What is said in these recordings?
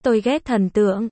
Tôi ghét thần tượng.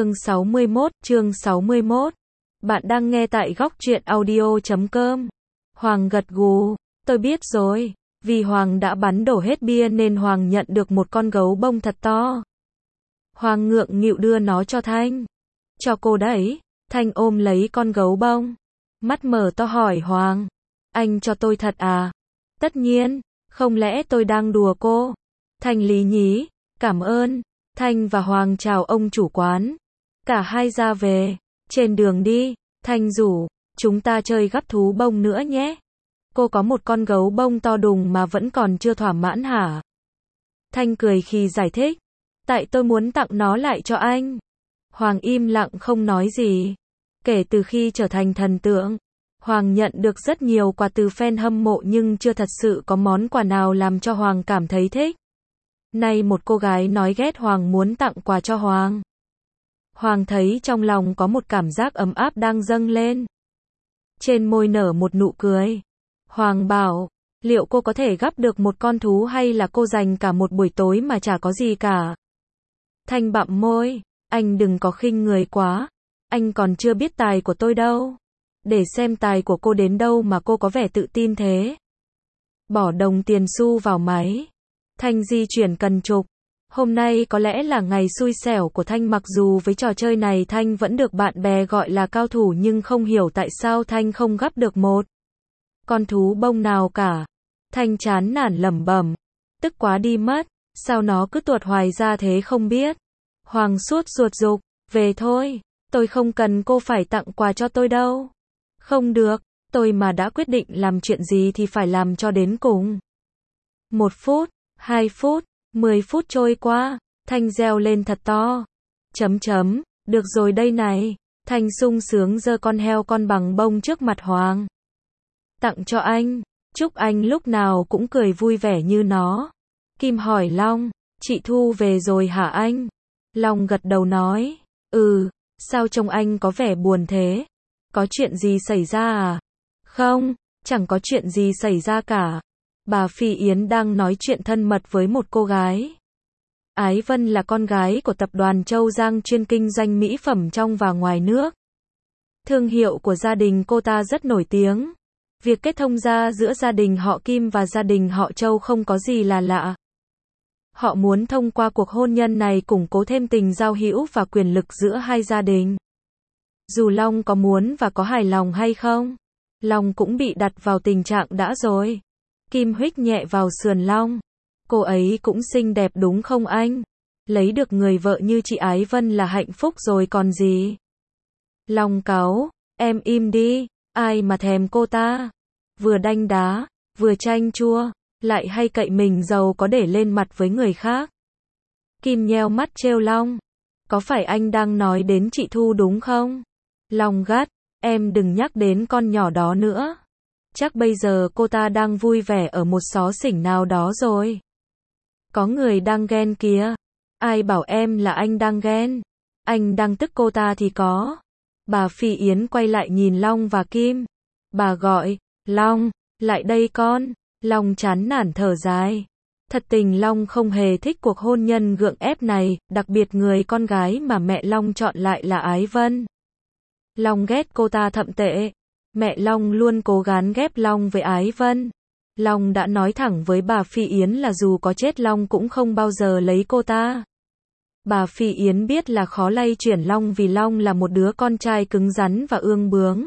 Chương 61. Bạn đang nghe tại góc truyện audio.com. Hoàng gật gù. Tôi biết rồi. Vì Hoàng đã bắn đổ hết bia nên Hoàng nhận được một con gấu bông thật to. Hoàng ngượng nghịu đưa nó cho Thanh. Cho cô đấy. Thanh ôm lấy con gấu bông. Mắt mở to hỏi Hoàng. Anh cho tôi thật à? Tất nhiên. Không lẽ tôi đang đùa cô? Thanh lý nhí. Cảm ơn. Thanh và Hoàng chào ông chủ quán. Cả hai ra về. Trên đường đi, Thanh rủ, chúng ta chơi gắp thú bông nữa nhé. Cô có một con gấu bông to đùng mà vẫn còn chưa thỏa mãn hả? Thanh cười khi giải thích. Tại tôi muốn tặng nó lại cho anh. Hoàng im lặng không nói gì. Kể từ khi trở thành thần tượng, Hoàng nhận được rất nhiều quà từ fan hâm mộ nhưng chưa thật sự có món quà nào làm cho Hoàng cảm thấy thích. Nay một cô gái nói ghét Hoàng muốn tặng quà cho Hoàng. Hoàng thấy trong lòng có một cảm giác ấm áp đang dâng lên. Trên môi nở một nụ cười. Hoàng bảo, liệu cô có thể gắp được một con thú hay là cô dành cả một buổi tối mà chả có gì cả? Thanh bặm môi, anh đừng có khinh người quá. Anh còn chưa biết tài của tôi đâu. Để xem tài của cô đến đâu mà cô có vẻ tự tin thế. Bỏ đồng tiền xu vào máy. Thanh di chuyển cần trục. Hôm nay có lẽ là ngày xui xẻo của Thanh, mặc dù với trò chơi này Thanh vẫn được bạn bè gọi là cao thủ nhưng không hiểu tại sao Thanh không gắp được một con thú bông nào cả. Thanh chán nản lẩm bẩm. Tức quá đi mất. Sao nó cứ tuột hoài ra thế không biết. Hoàng suốt ruột giục. Về thôi. Tôi không cần cô phải tặng quà cho tôi đâu. Không được. Tôi mà đã quyết định làm chuyện gì thì phải làm cho đến cùng. 1 phút. 2 phút. 10 phút trôi qua, Thanh reo lên thật to. Được rồi đây này. Thanh sung sướng giơ con heo con bằng bông trước mặt Hoàng. Tặng cho anh. Chúc anh lúc nào cũng cười vui vẻ như nó. Kim hỏi Long, chị Thu về rồi hả anh? Long gật đầu nói, sao trông anh có vẻ buồn thế? Có chuyện gì xảy ra à? Không, chẳng có chuyện gì xảy ra cả. Bà Phi Yến đang nói chuyện thân mật với một cô gái. Ái Vân là con gái của tập đoàn Châu Giang chuyên kinh doanh mỹ phẩm trong và ngoài nước. Thương hiệu của gia đình cô ta rất nổi tiếng. Việc kết thông gia giữa gia đình họ Kim và gia đình họ Châu không có gì là lạ. Họ muốn thông qua cuộc hôn nhân này củng cố thêm tình giao hữu và quyền lực giữa hai gia đình. Dù Long có muốn và có hài lòng hay không, Long cũng bị đặt vào tình trạng đã rồi. Kim huých nhẹ vào sườn Long. Cô ấy cũng xinh đẹp đúng không anh? Lấy được người vợ như chị Ái Vân là hạnh phúc rồi còn gì? Long cáu, em im đi, ai mà thèm cô ta? Vừa đanh đá, vừa chanh chua, lại hay cậy mình giàu có để lên mặt với người khác. Kim nheo mắt trêu Long. Có phải anh đang nói đến chị Thu đúng không? Long gắt, em đừng nhắc đến con nhỏ đó nữa. Chắc bây giờ cô ta đang vui vẻ ở một xó xỉnh nào đó rồi. Có người đang ghen kìa. Ai bảo em là anh đang ghen? Anh đang tức cô ta thì có. Bà Phi Yến quay lại nhìn Long và Kim. Bà gọi, Long, lại đây con. Long chán nản thở dài. Thật tình Long không hề thích cuộc hôn nhân gượng ép này, đặc biệt người con gái mà mẹ Long chọn lại là Ái Vân. Long ghét cô ta thậm tệ. Mẹ Long luôn cố gắng ghép Long với Ái Vân. Long đã nói thẳng với bà Phi Yến là dù có chết Long cũng không bao giờ lấy cô ta. Bà Phi Yến biết là khó lay chuyển Long vì Long là một đứa con trai cứng rắn và ương bướng.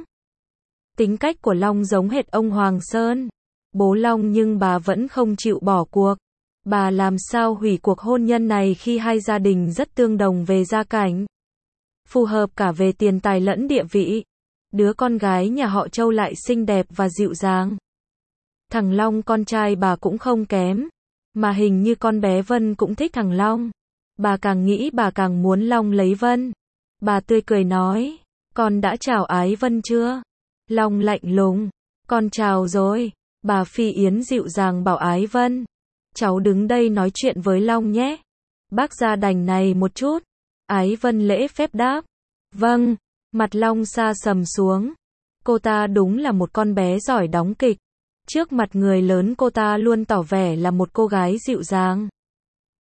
Tính cách của Long giống hệt ông Hoàng Sơn, bố Long, nhưng bà vẫn không chịu bỏ cuộc. Bà làm sao hủy cuộc hôn nhân này khi hai gia đình rất tương đồng về gia cảnh, phù hợp cả về tiền tài lẫn địa vị. Đứa con gái nhà họ Châu lại xinh đẹp và dịu dàng. Thằng Long con trai bà cũng không kém, mà hình như con bé Vân cũng thích thằng Long. Bà càng nghĩ bà càng muốn Long lấy Vân. Bà tươi cười nói, con đã chào Ái Vân chưa? Long lạnh lùng, con chào rồi. Bà Phi Yến dịu dàng bảo Ái Vân, cháu đứng đây nói chuyện với Long nhé. Bác ra đành này một chút. Ái Vân lễ phép đáp, vâng. Mặt Long sa sầm xuống. Cô ta đúng là một con bé giỏi đóng kịch. Trước mặt người lớn cô ta luôn tỏ vẻ là một cô gái dịu dàng.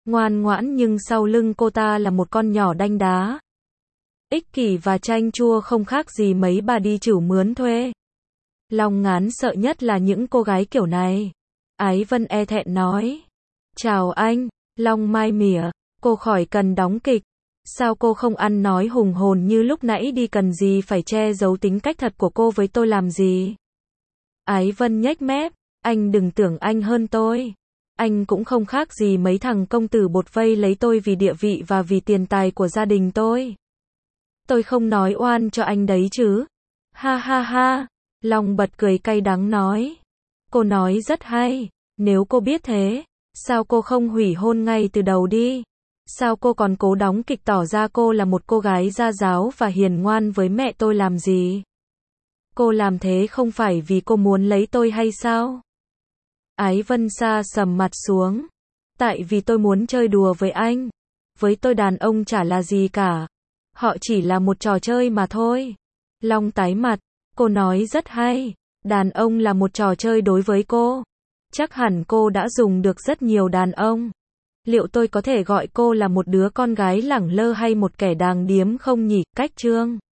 Ngoan ngoãn nhưng sau lưng cô ta là một con nhỏ đanh đá. Ích kỷ và chanh chua không khác gì mấy bà đi chửu mướn thuê. Long ngán sợ nhất là những cô gái kiểu này. Ái Vân e thẹn nói. Chào anh, Long mai mỉa, cô khỏi cần đóng kịch. Sao cô không ăn nói hùng hồn như lúc nãy đi, cần gì phải che giấu tính cách thật của cô với tôi làm gì? Ái Vân nhếch mép, anh đừng tưởng anh hơn tôi. Anh cũng không khác gì mấy thằng công tử bột vây lấy tôi vì địa vị và vì tiền tài của gia đình tôi. Tôi không nói oan cho anh đấy chứ. Ha ha ha, Long bật cười cay đắng nói. Cô nói rất hay, nếu cô biết thế, sao cô không hủy hôn ngay từ đầu đi? Sao cô còn cố đóng kịch tỏ ra cô là một cô gái gia giáo và hiền ngoan với mẹ tôi làm gì? Cô làm thế không phải vì cô muốn lấy tôi hay sao? Ái Vân sa sầm mặt xuống. Tại vì tôi muốn chơi đùa với anh. Với tôi đàn ông chả là gì cả. Họ chỉ là một trò chơi mà thôi. Long tái mặt. Cô nói rất hay. Đàn ông là một trò chơi đối với cô. Chắc hẳn cô đã dùng được rất nhiều đàn ông. Liệu tôi có thể gọi cô là một đứa con gái lẳng lơ hay một kẻ đàng điếm không nhỉ? Cách Trương